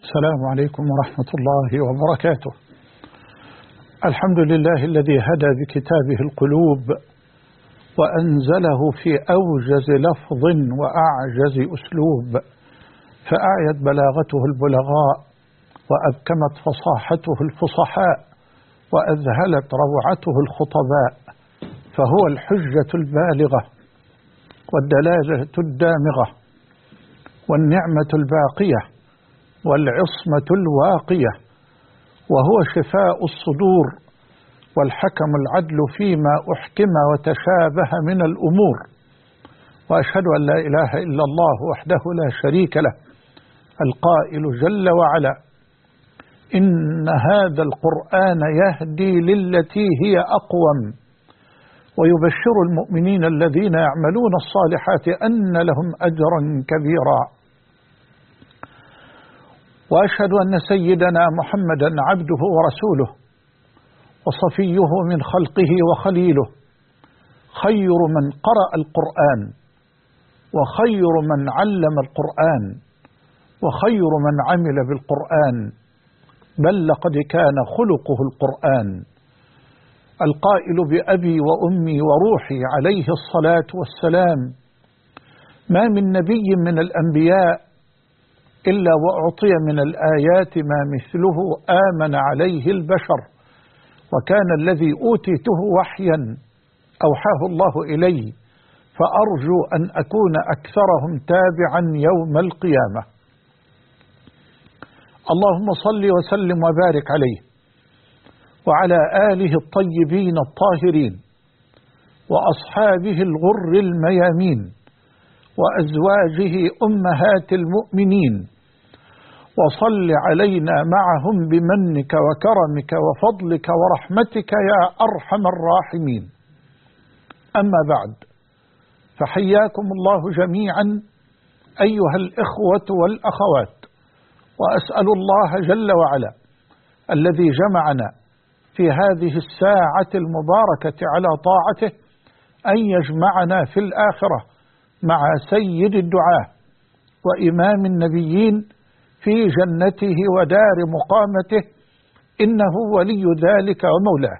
السلام عليكم ورحمة الله وبركاته. الحمد لله الذي هدى بكتابه القلوب وأنزله في أوجز لفظ وأعجز أسلوب، فأعيت بلاغته البلغاء وأبكمت فصاحته الفصحاء وأذهلت روعته الخطباء، فهو الحجة البالغة والدلالة الدامغة والنعمة الباقية والعصمة الواقية، وهو شفاء الصدور والحكم العدل فيما أحكم وتشابه من الأمور. وأشهد أن لا إله إلا الله وحده لا شريك له القائل جل وعلا: إن هذا القرآن يهدي للتي هي أقوم ويبشر المؤمنين الذين يعملون الصالحات أن لهم أجرا كبيرا. وأشهد أن سيدنا محمدا عبده ورسوله وصفيه من خلقه وخليله، خير من قرأ القرآن وخير من علم القرآن وخير من عمل بالقرآن، بل لقد كان خلقه القرآن، القائل بأبي وأمي وروحي عليه الصلاة والسلام: ما من نبي من الأنبياء إلا وأعطي من الآيات ما مثله آمن عليه البشر، وكان الذي أوتيته وحيا أوحاه الله إلي، فأرجو أن أكون أكثرهم تابعا يوم القيامة. اللهم صل وسلم وبارك عليه وعلى آله الطيبين الطاهرين وأصحابه الغر الميامين وأزواجه أمهات المؤمنين، وصل علينا معهم بمنك وكرمك وفضلك ورحمتك يا أرحم الراحمين. أما بعد، فحياكم الله جميعا أيها الإخوة والأخوات، وأسأل الله جل وعلا الذي جمعنا في هذه الساعة المباركة على طاعته أن يجمعنا في الآخرة مع سيد الدعاة وإمام النبيين في جنته ودار مقامته، إنه ولي ذلك ومولاه.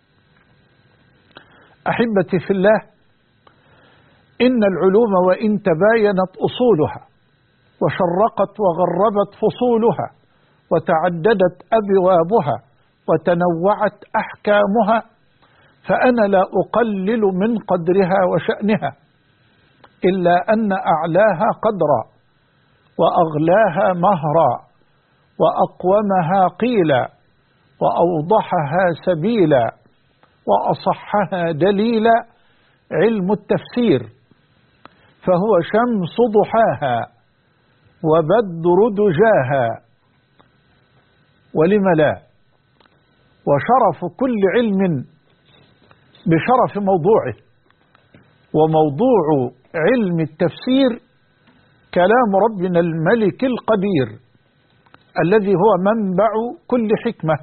أحبتي في الله، إن العلوم وإن تباينت أصولها وشرقت وغربت فصولها وتعددت أبوابها وتنوعت أحكامها، فأنا لا أقلل من قدرها وشأنها، إلا أن أعلاها قدرا وأغلاها مهرا وأقومها قيلا وأوضحها سبيلا وأصحها دليلا علم التفسير، فهو شمس ضحاها وبدر دجاها، ولم لا؟ وشرف كل علم بشرف موضوعه، وموضوع علم التفسير كلام ربنا الملك القدير الذي هو منبع كل حكمة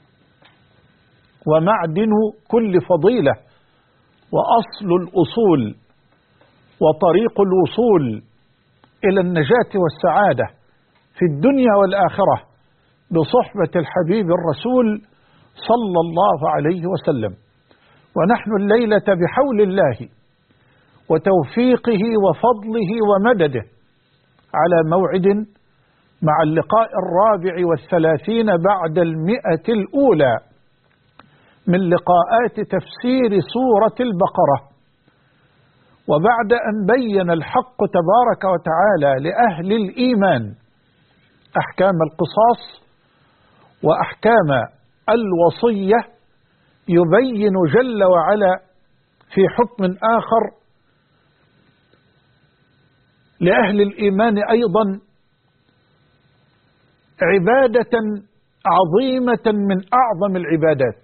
ومعدن كل فضيلة وأصل الأصول وطريق الوصول إلى النجاة والسعادة في الدنيا والآخرة بصحبة الحبيب الرسول صلى الله عليه وسلم. ونحن الليلة بحول الله وتوفيقه وفضله ومدده على موعد مع اللقاء 34 بعد 100 الأولى من لقاءات تفسير سورة البقرة. وبعد أن بين الحق تبارك وتعالى لأهل الإيمان أحكام القصاص وأحكام الوصية، يبين جل وعلا في حكم آخر لأهل الإيمان أيضا عبادة عظيمة من أعظم العبادات،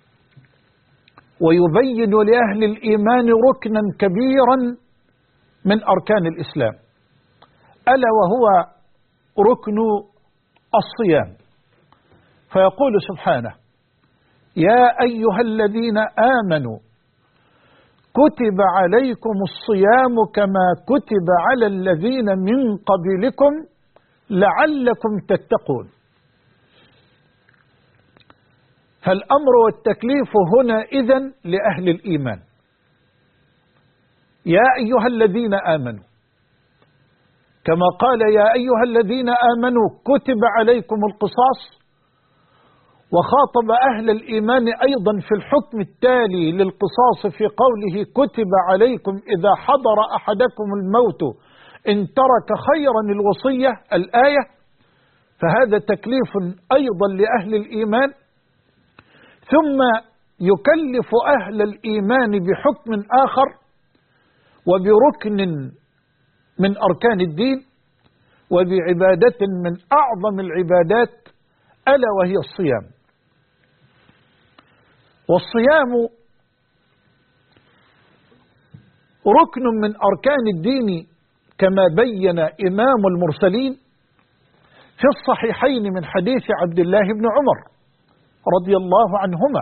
ويبين لأهل الإيمان ركنا كبيرا من أركان الإسلام، ألا وهو ركن الصيام. فيقول سبحانه: يا أيها الذين آمنوا كتب عليكم الصيام كما كتب على الذين من قبلكم لعلكم تتقون. فالأمر والتكليف هنا إذن لأهل الإيمان. يا أيها الذين آمنوا، كما قال يا أيها الذين آمنوا كتب عليكم القصاص، وخاطب أهل الإيمان أيضا في الحكم التالي للقصاص في قوله كتب عليكم إذا حضر أحدكم الموت إن ترك خيرا الوصية الآية. فهذا تكليف أيضا لأهل الإيمان، ثم يكلف أهل الإيمان بحكم آخر وبركن من أركان الدين وبعبادة من أعظم العبادات، ألا وهي الصيام. والصيام ركن من أركان الدين كما بين إمام المرسلين في الصحيحين من حديث عبد الله بن عمر رضي الله عنهما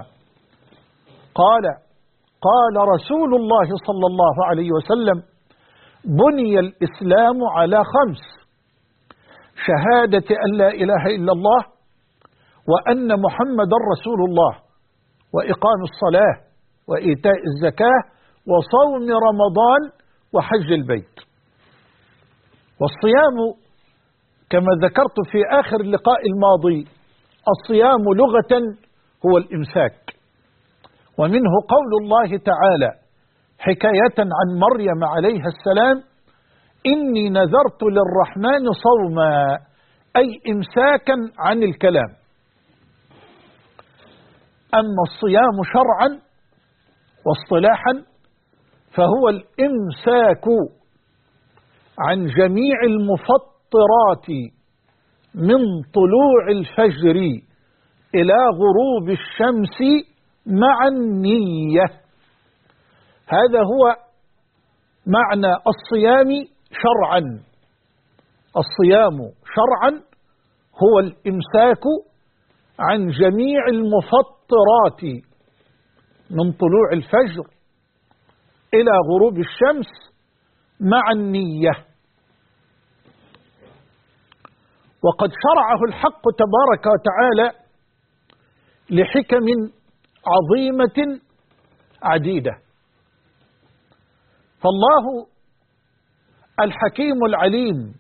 قال رسول الله صلى الله عليه وسلم: بني الإسلام على 5: شهادة أن لا إله إلا الله وأن محمدا رسول الله، وإقام الصلاة، وإيتاء الزكاة، وصوم رمضان، وحج البيت. والصيام كما ذكرت في آخر اللقاء الماضي، الصيام لغة هو الإمساك، ومنه قول الله تعالى حكاية عن مريم عليها السلام: إني نذرت للرحمن صوما، أي إمساكا عن الكلام. أما الصيام شرعا واصطلاحا فهو الإمساك عن جميع المفطرات من طلوع الفجر إلى غروب الشمس مع النية. هذا هو معنى الصيام شرعا. الصيام شرعا هو الإمساك عن جميع المفطرات من طلوع الفجر إلى غروب الشمس مع النية. وقد شرعه الحق تبارك وتعالى لحكم عظيمة عديدة. فالله الحكيم العليم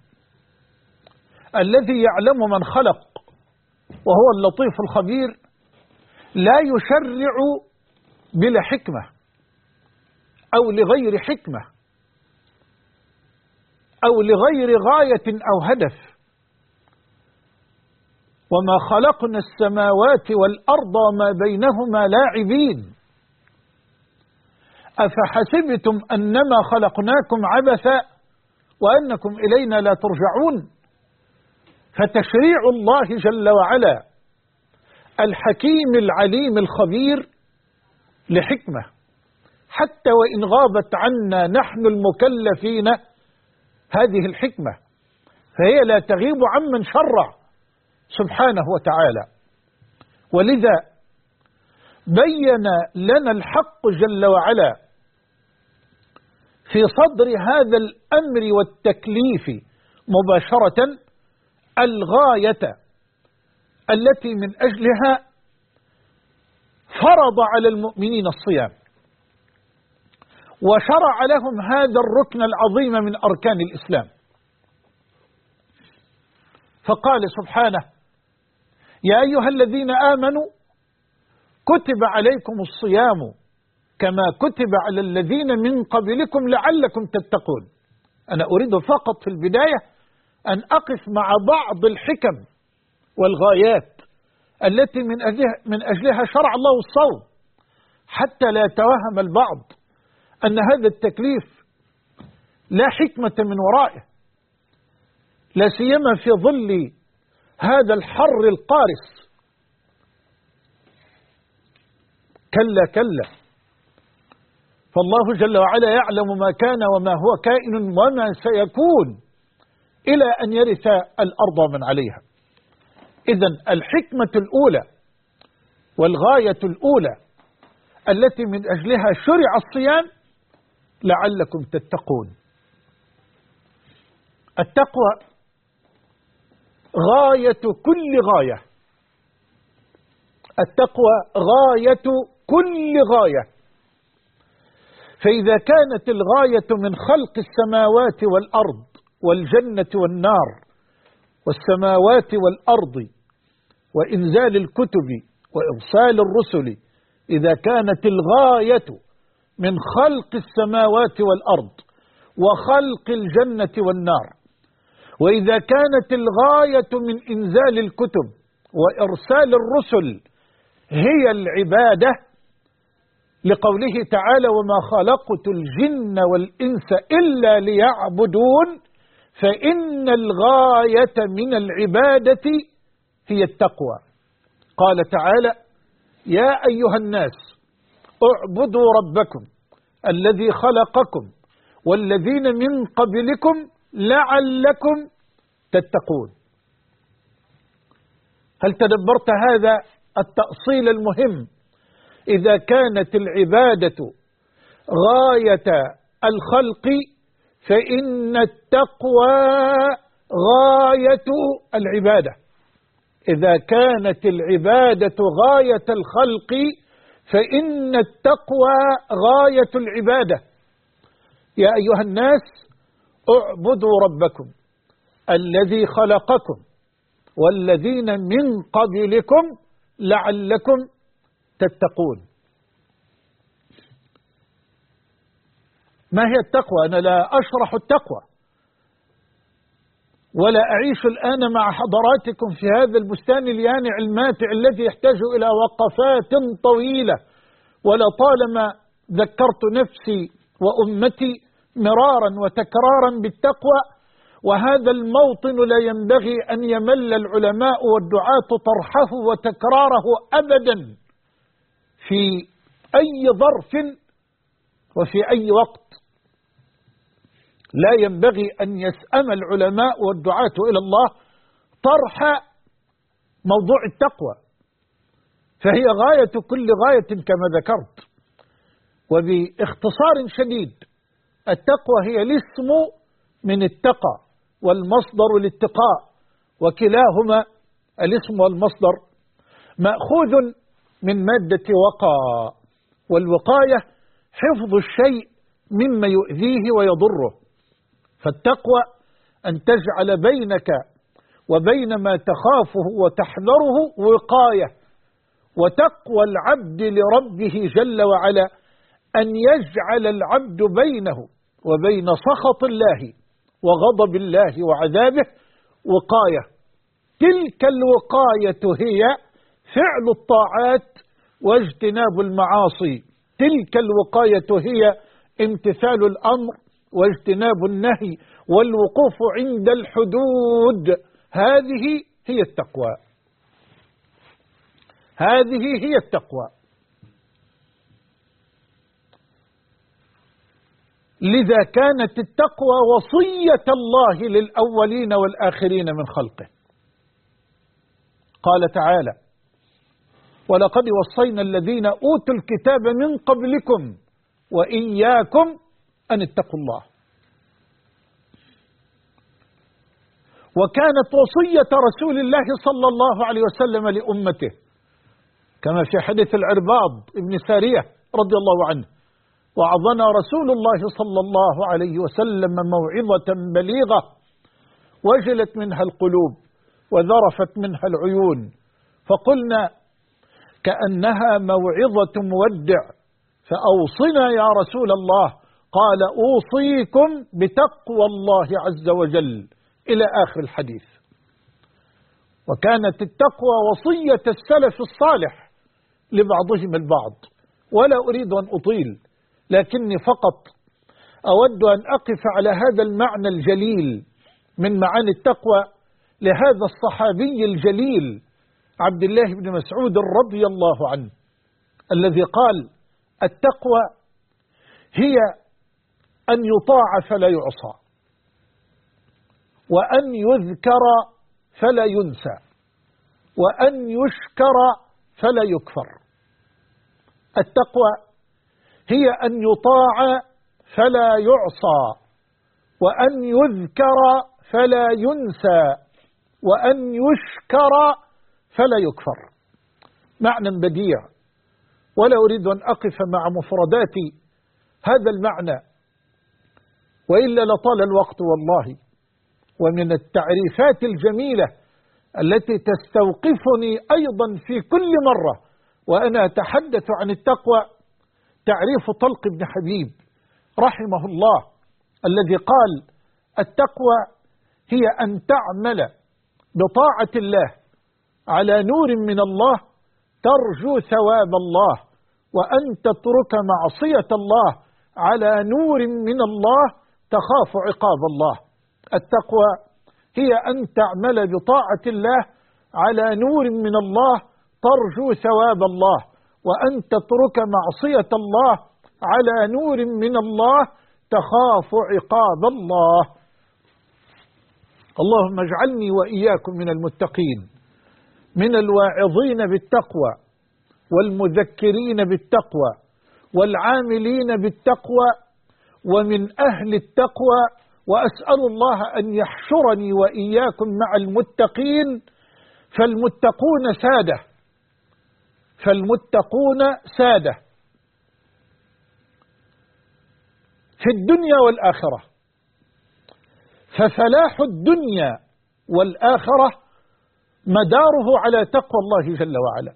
الذي يعلم من خلق وهو اللطيف الخبير لا يشرع بلا حكمة أو لغير حكمة أو لغير غاية أو هدف. وما خلقنا السماوات والأرض وما بينهما لاعبين أفحسبتم أنما خلقناكم عبثا وأنكم إلينا لا ترجعون. فتشريع الله جل وعلا الحكيم العليم الخبير لحكمة، حتى وإن غابت عنا نحن المكلفين هذه الحكمة، فهي لا تغيب عمن شرع سبحانه وتعالى. ولذا بين لنا الحق جل وعلا في صدر هذا الأمر والتكليف مباشرة الغاية التي من أجلها فرض على المؤمنين الصيام، وشرع لهم هذا الركن العظيم من أركان الإسلام. فقال سبحانه: يا أيها الذين آمنوا كتب عليكم الصيام كما كتب على الذين من قبلكم لعلكم تتقون. أنا أريد فقط في البداية أن أقف مع بعض الحكم والغايات التي من أجلها شرع الله الصوم، حتى لا يتوهم البعض أن هذا التكليف لا حكمة من ورائه، لا سيما في ظل هذا الحر القارس. كلا كلا، فالله جل وعلا يعلم ما كان وما هو كائن وما سيكون إلى أن يرث الأرض من عليها. إذن الحكمة الأولى والغاية الأولى التي من أجلها شرع الصيام لعلكم تتقون. التقوى غاية كل غاية، التقوى غاية كل غاية. فإذا كانت الغاية من خلق السماوات والأرض والجنة والنار والسماوات والأرض وإنزال الكتب وإرسال الرسل، إذا كانت الغاية من خلق السماوات والأرض وخلق الجنة والنار، وإذا كانت الغاية من إنزال الكتب وإرسال الرسل هي العبادة، لقوله تعالى وما خلقت الجن والإنس إلا ليعبدون، فإن الغاية من العبادة هي التقوى. قال تعالى يا أيها الناس اعبدوا ربكم الذي خلقكم والذين من قبلكم لعلكم تتقون. هل تدبرت هذا التأصيل المهم؟ إذا كانت العبادة غاية الخلق فإن التقوى غاية العبادة. إذا كانت العبادة غاية الخلق فإن التقوى غاية العبادة. يا أيها الناس اعبدوا ربكم الذي خلقكم والذين من قبلكم لعلكم تتقون. ما هي التقوى؟ أنا لا أشرح التقوى ولا أعيش الآن مع حضراتكم في هذا البستان اليانع الماتع الذي يحتاج إلى وقفات طويلة، ولطالما ذكرت نفسي وأمتي مرارا وتكرارا بالتقوى، وهذا الموطن لا ينبغي أن يمل العلماء والدعاة طرحه وتكراره أبدا في أي ظرف وفي أي وقت. لا ينبغي أن يسأم العلماء والدعاة إلى الله طرح موضوع التقوى، فهي غاية كل غاية كما ذكرت. وباختصار شديد التقوى هي الاسم من التقى والمصدر الاتقاء، وكلاهما الاسم والمصدر مأخوذ من مادة وقى، والوقاية حفظ الشيء مما يؤذيه ويضره. فالتقوى أن تجعل بينك وبين ما تخافه وتحذره وقاية. وتقوى العبد لربه جل وعلا أن يجعل العبد بينه وبين سخط الله وغضب الله وعذابه وقاية. تلك الوقاية هي فعل الطاعات واجتناب المعاصي، تلك الوقاية هي امتثال الأمر واجتناب النهي والوقوف عند الحدود. هذه هي التقوى، هذه هي التقوى. لذا كانت التقوى وصية الله للأولين والآخرين من خلقه. قال تعالى ولقد وصينا الذين أوتوا الكتاب من قبلكم وإياكم أن اتقوا الله. وكانت وصية رسول الله صلى الله عليه وسلم لأمته كما في حديث العرباض ابن سارية رضي الله عنه وعظنا رسول الله صلى الله عليه وسلم موعظة بليغة وجلت منها القلوب وذرفت منها العيون، فقلنا كأنها موعظة مودع، فأوصنا يا رسول الله. قال أوصيكم بتقوى الله عز وجل إلى آخر الحديث. وكانت التقوى وصية السلف الصالح لبعضهم البعض. ولا أريد أن أطيل، لكني فقط أود أن أقف على هذا المعنى الجليل من معاني التقوى لهذا الصحابي الجليل عبد الله بن مسعود رضي الله عنه، الذي قال التقوى هي أن يطاع فلا يعصى، وأن يذكر فلا ينسى، وأن يشكر فلا يكفر. التقوى هي أن يطاع فلا يعصى، وأن يذكر فلا ينسى، وأن يشكر فلا يكفر. معنى بديع، ولا أريد أن أقف مع مفردات هذا المعنى وإلا لطال الوقت والله. ومن التعريفات الجميلة التي تستوقفني أيضا في كل مرة وأنا أتحدث عن التقوى تعريف طلق بن حبيب رحمه الله، الذي قال: التقوى هي أن تعمل بطاعة الله على نور من الله ترجو ثواب الله، وأن تترك معصية الله على نور من الله تخاف عقاب الله. التقوى هي أن تعمل بطاعة الله على نور من الله ترجو ثواب الله، وأن تترك معصية الله على نور من الله تخاف عقاب الله. اللهم اجعلني وإياكم من المتقين، من الواعظين بالتقوى والمذكرين بالتقوى والعاملين بالتقوى ومن أهل التقوى. وأسأل الله أن يحشرني وإياكم مع المتقين، فالمتقون سادة، فالمتقون سادة في الدنيا والآخرة. ففلاح الدنيا والآخرة مداره على تقوى الله جل وعلا.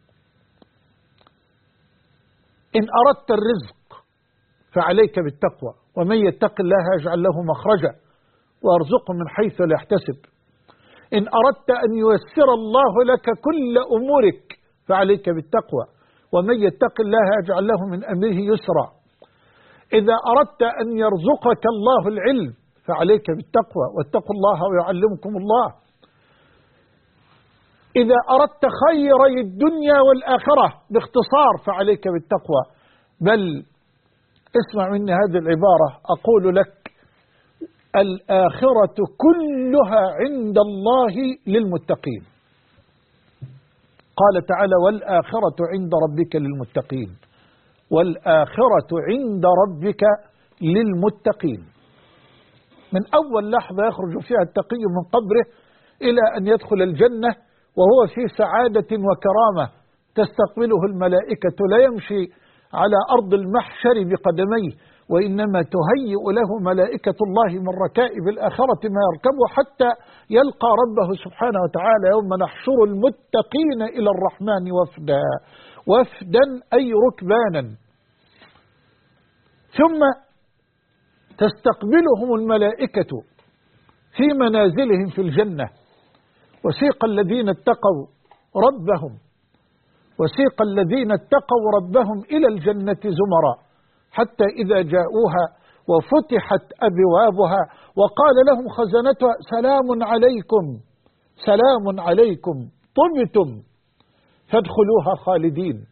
إن أردت الرزق فعليك بالتقوى، ومن يتق الله يجعل له مخرجا ويرزقه من حيث لا يحتسب. إن أردت أن ييسر الله لك كل أمورك فعليك بالتقوى، ومن يتق الله يجعل له من أمره يسرا. إذا أردت أن يرزقك الله العلم فعليك بالتقوى، واتقوا الله ويعلمكم الله. إذا أردت خيري الدنيا والآخرة باختصار فعليك بالتقوى. بل اسمع مني هذه العبارة أقول لك: الآخرة كلها عند الله للمتقين. قال تعالى: والآخرة عند ربك للمتقين. والآخرة عند ربك للمتقين. من أول لحظة يخرج فيها التقي من قبره إلى أن يدخل الجنة وهو في سعادة وكرامة تستقبله الملائكة، لا يمشي على أرض المحشر بقدميه، وإنما تهيئ له ملائكة الله من ركائب الآخرة ما يركبه حتى يلقى ربه سبحانه وتعالى يوم نحشر المتقين إلى الرحمن وفدا. وفدا أي ركبانا. ثم تستقبلهم الملائكة في منازلهم في الجنة. وسيق الذين اتقوا ربهم إلى الجنة زمرا حتى إذا جاءوها وفتحت أبوابها وقال لهم خزنتها: سلام عليكم طبتم فادخلوها خالدين.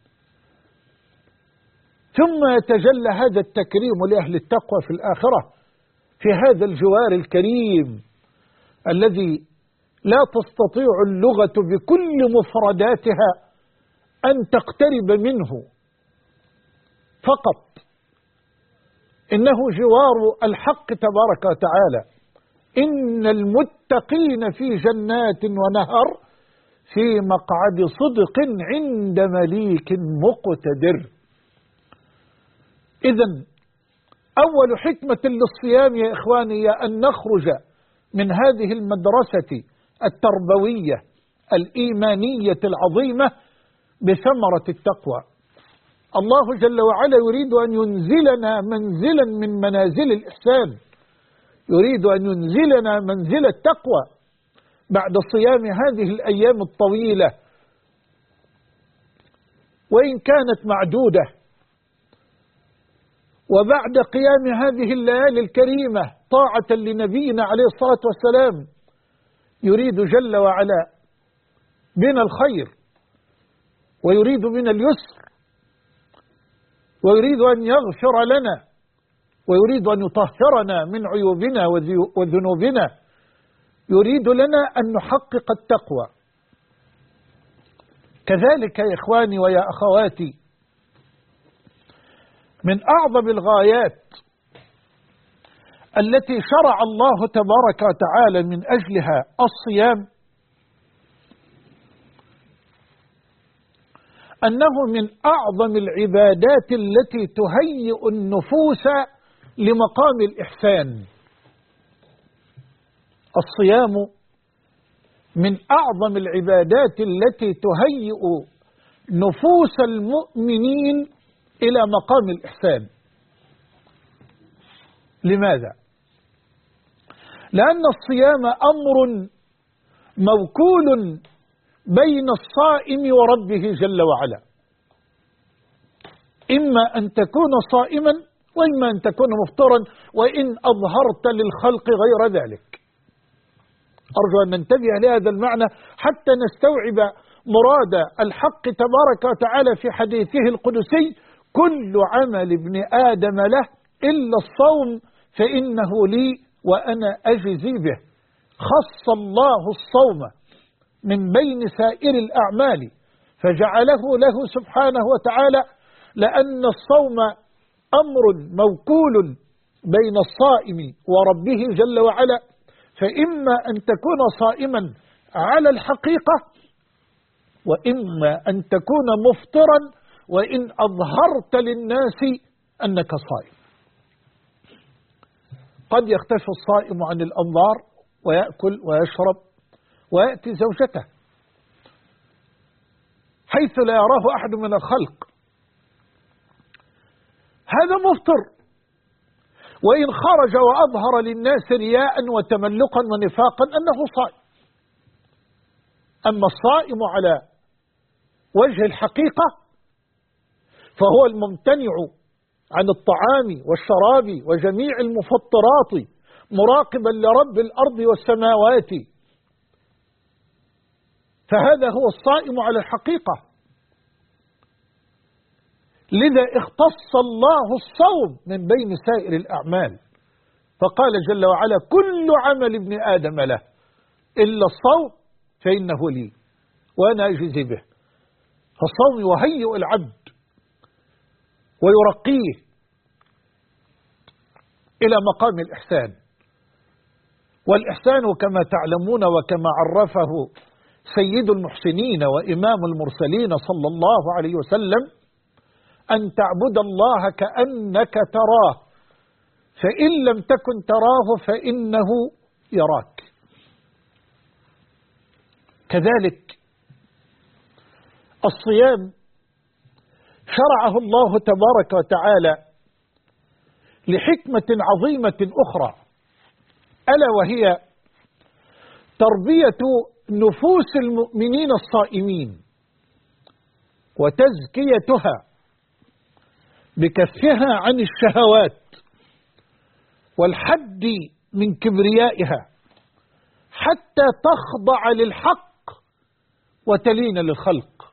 ثم يتجلى هذا التكريم لأهل التقوى في الآخرة في هذا الجوار الكريم الذي لا تستطيع اللغة بكل مفرداتها أن تقترب منه فقط. إنه جوار الحق تبارك وتعالى. إن المتقين في جنات ونهر في مقعد صدق عند مليك مقتدر. إذن أول حكمة للصيام يا إخواني أن نخرج من هذه المدرسة التربوية الإيمانية العظيمة بثمرة التقوى. الله جل وعلا يريد أن ينزلنا منزلا من منازل الإحسان، يريد أن ينزلنا منزل التقوى بعد صيام هذه الأيام الطويلة وإن كانت معدودة، وبعد قيام هذه الليالي الكريمة طاعة لنبينا عليه الصلاة والسلام. يريد جل وعلا بنا الخير، ويريد بنا اليسر، ويريد أن يغفر لنا، ويريد أن يطهرنا من عيوبنا وذنوبنا. يريد لنا أن نحقق التقوى. كذلك يا إخواني ويا أخواتي، من أعظم الغايات التي شرع الله تبارك وتعالى من أجلها الصيام أنه من أعظم العبادات التي تهيئ النفوس لمقام الإحسان. الصيام من أعظم العبادات التي تهيئ نفوس المؤمنين إلى مقام الإحسان. لماذا؟ لأن الصيام أمر موكول بين الصائم وربه جل وعلا، إما أن تكون صائما وإما أن تكون مفطرا، وإن أظهرت للخلق غير ذلك. أرجو أن ننتبه لهذا المعنى حتى نستوعب مراد الحق تبارك وتعالى في حديثه القدسي: كل عمل ابن آدم له إلا الصوم فإنه لي وأنا أجزي به. خص الله الصوم من بين سائر الأعمال فجعله له سبحانه وتعالى، لأن الصوم أمر موكول بين الصائم وربه جل وعلا، فإما أن تكون صائما على الحقيقة وإما أن تكون مفطرا وإن أظهرت للناس أنك صائم. قد يختفي الصائم عن الأنظار ويأكل ويشرب ويأتي زوجته حيث لا يراه أحد من الخلق، هذا مفطر، وإن خرج وأظهر للناس رياء وتملقا ونفاقا أنه صائم. أما الصائم على وجه الحقيقة فهو الممتنع عن الطعام والشراب وجميع المفطرات مراقبا لرب الأرض والسماوات، فهذا هو الصائم على الحقيقة. لذا اختص الله الصوم من بين سائر الأعمال، فقال جل وعلا: كل عمل ابن آدم له إلا الصوم فإنه لي وأنا أجزي به. فالصوم يهيئ العبد ويرقيه إلى مقام الإحسان. والإحسان كما تعلمون وكما عرفه سيد المحسنين وإمام المرسلين صلى الله عليه وسلم: أن تعبد الله كأنك تراه، فإن لم تكن تراه فإنه يراك. كذلك الصيام شرعه الله تبارك وتعالى لحكمة عظيمة أخرى، ألا وهي تربية نفوس المؤمنين الصائمين وتزكيتها بكفها عن الشهوات والحد من كبريائها حتى تخضع للحق وتلين للخلق.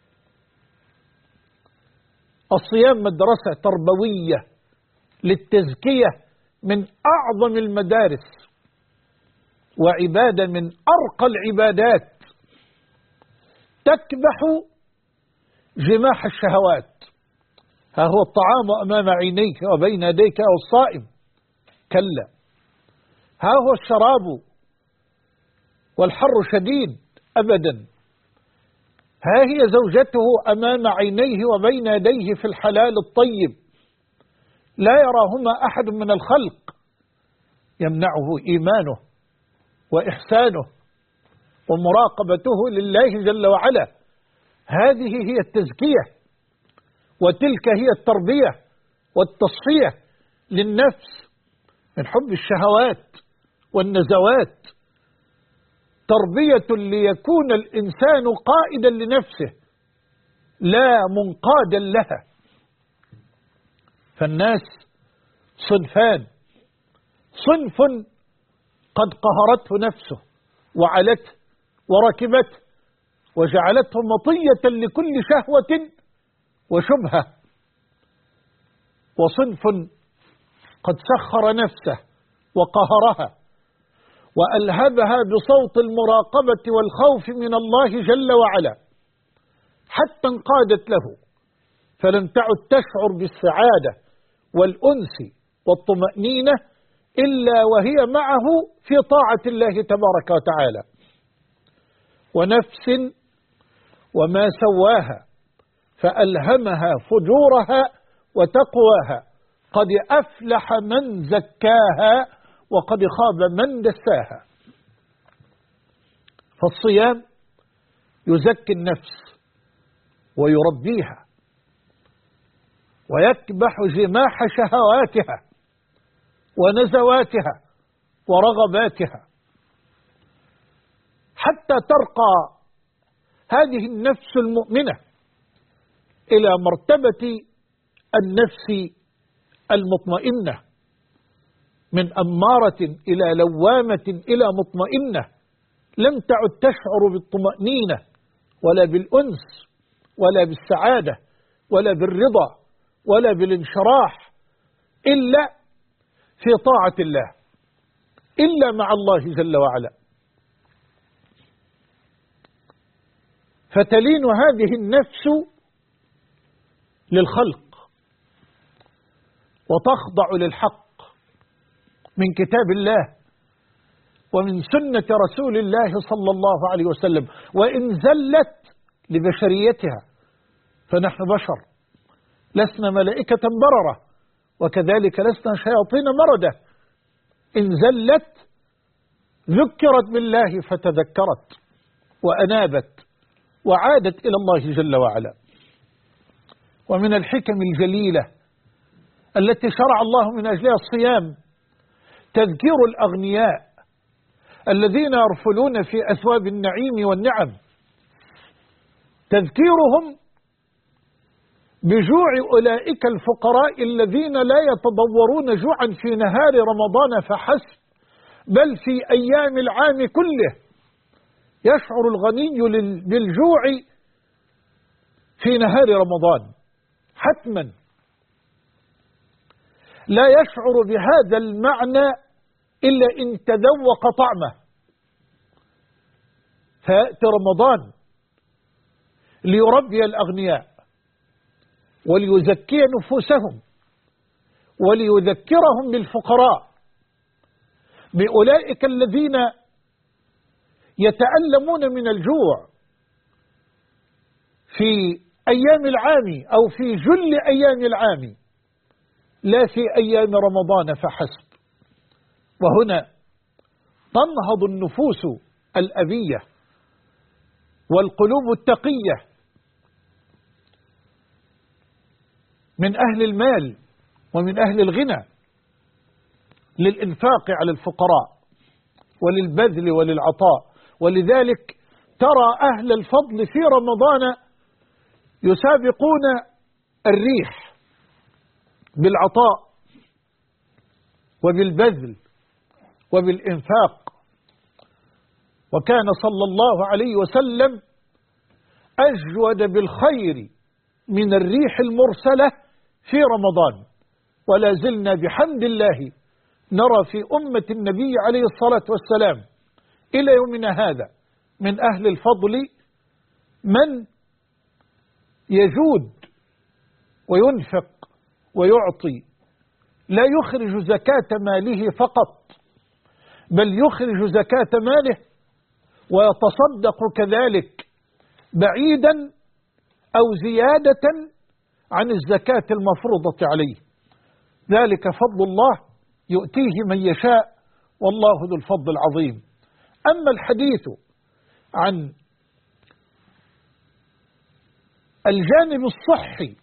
الصيام مدرسة تربوية للتزكية من أعظم المدارس، وعبادة من أرقى العبادات تكبح جماح الشهوات. ها هو الطعام أمام عينيك وبين يديك أو الصائم، كلا. ها هو الشراب والحر شديد، أبدا. ها هي زوجته أمام عينيه وبين يديه في الحلال الطيب، لا يراهما أحد من الخلق، يمنعه إيمانه وإحسانه ومراقبته لله جل وعلا. هذه هي التزكية، وتلك هي التربية والتصفية للنفس من حب الشهوات والنزوات، تربية ليكون الإنسان قائدا لنفسه لا منقادا لها. فالناس صنفان: صنف قد قهرته نفسه وعلته وركبته وجعلته مطية لكل شهوة وشبهة، وصنف قد سخر نفسه وقهرها وألهبها بصوت المراقبة والخوف من الله جل وعلا حتى انقادت له، فلم تعد تشعر بالسعادة والأنس والطمأنينة إلا وهي معه في طاعة الله تبارك وتعالى. ونفس وما سواها فألهمها فجورها وتقواها، قد أفلح من زكاها وقد خاب من دساها. فالصيام يزكي النفس ويربيها ويكبح جماح شهواتها ونزواتها ورغباتها حتى ترقى هذه النفس المؤمنة إلى مرتبة النفس المطمئنة، من أمارة إلى لوامة إلى مطمئنة، لم تعد تشعر بالطمأنينة ولا بالأنس ولا بالسعادة ولا بالرضا ولا بالانشراح إلا في طاعة الله، إلا مع الله جل وعلا. فتلين هذه النفس للخلق وتخضع للحق من كتاب الله ومن سنة رسول الله صلى الله عليه وسلم، وإن زلت لبشريتها، فنحن بشر لسنا ملائكة بررة، وكذلك لسنا شياطين مردة. إن زلت ذكرت بالله فتذكرت وأنابت وعادت إلى الله جل وعلا. ومن الحكم الجليلة التي شرع الله من أجلها الصيام تذكير الأغنياء الذين يرفلون في أثواب النعيم والنعم، تذكيرهم بجوع أولئك الفقراء الذين لا يتضورون جوعا في نهار رمضان فحسب، بل في أيام العام كله. يشعر الغني بالجوع في نهار رمضان حتما، لا يشعر بهذا المعنى إلا إن تذوق طعمه. فيأتي رمضان ليربي الأغنياء وليزكي نفوسهم وليذكرهم بالفقراء، بأولئك الذين يتألمون من الجوع في أيام العام أو في جل أيام العام، لا في أيام رمضان فحسب. وهنا تنهض النفوس الأبية والقلوب التقية من أهل المال ومن أهل الغنى للإنفاق على الفقراء وللبذل وللعطاء. ولذلك ترى أهل الفضل في رمضان يسابقون الريح بالعطاء وبالبذل وبالإنفاق. وكان صلى الله عليه وسلم أجود بالخير من الريح المرسلة في رمضان، ولا زلنا بحمد الله نرى في أمة النبي عليه الصلاة والسلام إلى يومنا هذا من أهل الفضل من يجود وينفق ويعطي، لا يخرج زكاة ماله فقط، بل يخرج زكاة ماله ويتصدق كذلك بعيدا أو زيادة عن الزكاة المفروضة عليه. ذلك فضل الله يؤتيه من يشاء والله ذو الفضل العظيم. أما الحديث عن الجانب الصحي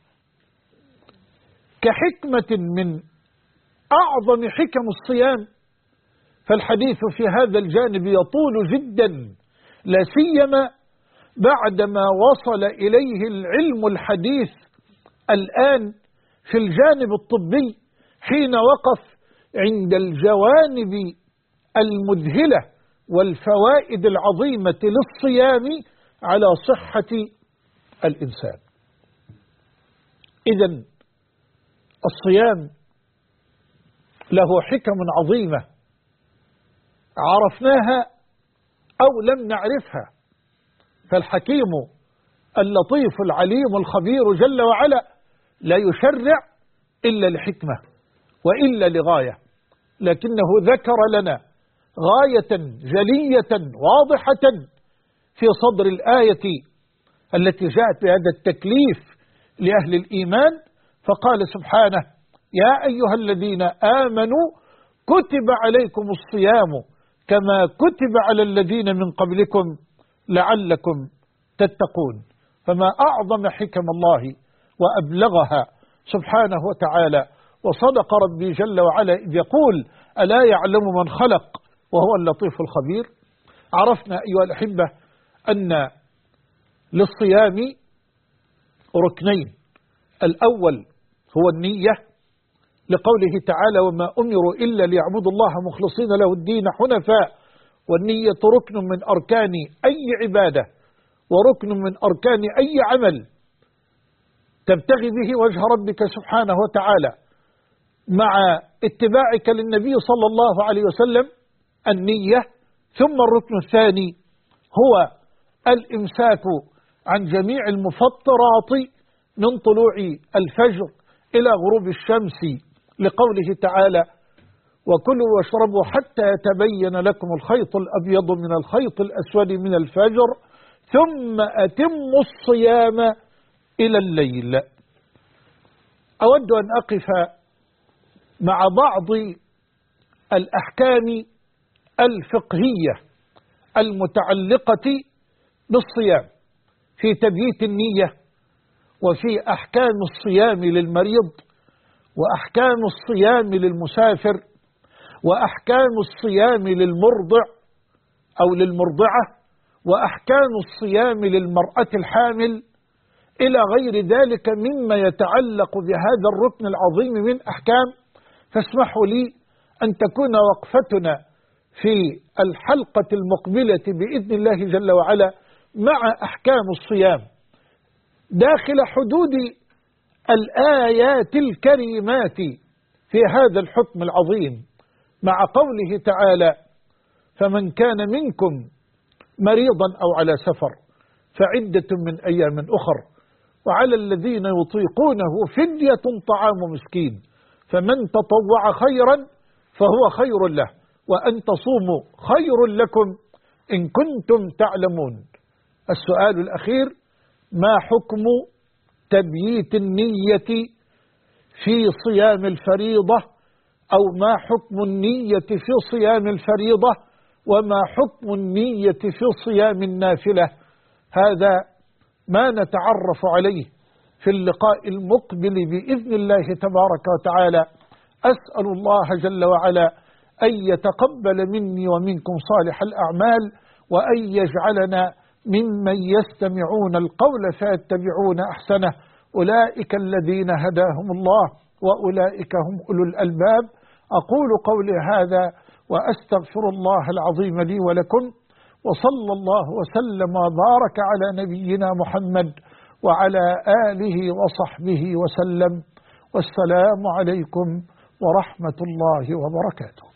كحكمة من أعظم حكم الصيام، فالحديث في هذا الجانب يطول جدا، لا سيما بعدما وصل إليه العلم الحديث الآن في الجانب الطبي، حين وقف عند الجوانب المذهلة والفوائد العظيمة للصيام على صحة الإنسان. إذن الصيام له حكم عظيمة عرفناها أو لم نعرفها، فالحكيم اللطيف العليم الخبير جل وعلا لا يشرع إلا لحكمة وإلا لغاية، لكنه ذكر لنا غاية جلية واضحة في صدر الآية التي جاءت بهذا التكليف لأهل الإيمان، فقال سبحانه: يا أيها الذين آمنوا كتب عليكم الصيام كما كتب على الذين من قبلكم لعلكم تتقون. فما أعظم حكم الله وأبلغها سبحانه وتعالى. وصدق ربي جل وعلا إذ يقول: ألا يعلم من خلق وهو اللطيف الخبير. عرفنا أيها الأحبة أن للصيام ركنين: الأول هو النية، لقوله تعالى: وما أمروا إلا ليعبدوا الله مخلصين له الدين حنفاء. والنية ركن من أركان أي عبادة وركن من أركان أي عمل تبتغي به وجه ربك سبحانه وتعالى مع اتباعك للنبي صلى الله عليه وسلم، النية. ثم الركن الثاني هو الإمساك عن جميع المفطرات من طلوع الفجر إلى غروب الشمس، لقوله تعالى: وكلوا واشربوا حتى يتبين لكم الخيط الأبيض من الخيط الأسود من الفجر ثم أتموا الصيام إلى الليل. أود أن أقف مع بعض الأحكام الفقهية المتعلقة بالصيام في تبييت النية، وفي أحكام الصيام للمريض، وأحكام الصيام للمسافر، وأحكام الصيام للمرضع أو للمرضعة، وأحكام الصيام للمرأة الحامل، إلى غير ذلك مما يتعلق بهذا الركن العظيم من أحكام. فاسمحوا لي أن تكون وقفتنا في الحلقة المقبلة بإذن الله جل وعلا مع أحكام الصيام داخل حدود الآيات الكريمات في هذا الحكم العظيم، مع قوله تعالى: فمن كان منكم مريضا أو على سفر فعدة من أيام أخر وعلى الذين يطيقونه فدية طعام مسكين فمن تطوع خيرا فهو خير له وأن تصوموا خير لكم إن كنتم تعلمون. السؤال الأخير: ما حكم تبييت النية في صيام الفريضة، أو ما حكم النية في صيام الفريضة، وما حكم النية في صيام النافلة؟ هذا ما نتعرف عليه في اللقاء المقبل بإذن الله تبارك وتعالى. أسأل الله جل وعلا أن يتقبل مني ومنكم صالح الأعمال، وأن يجعلنا ممن يستمعون القول فيتبعون أحسنه. أولئك الذين هداهم الله وأولئك هم أولو الألباب. أقول قولي هذا وأستغفر الله العظيم لي ولكم، وصلى الله وسلم وبارك على نبينا محمد وعلى آله وصحبه وسلم. والسلام عليكم ورحمة الله وبركاته.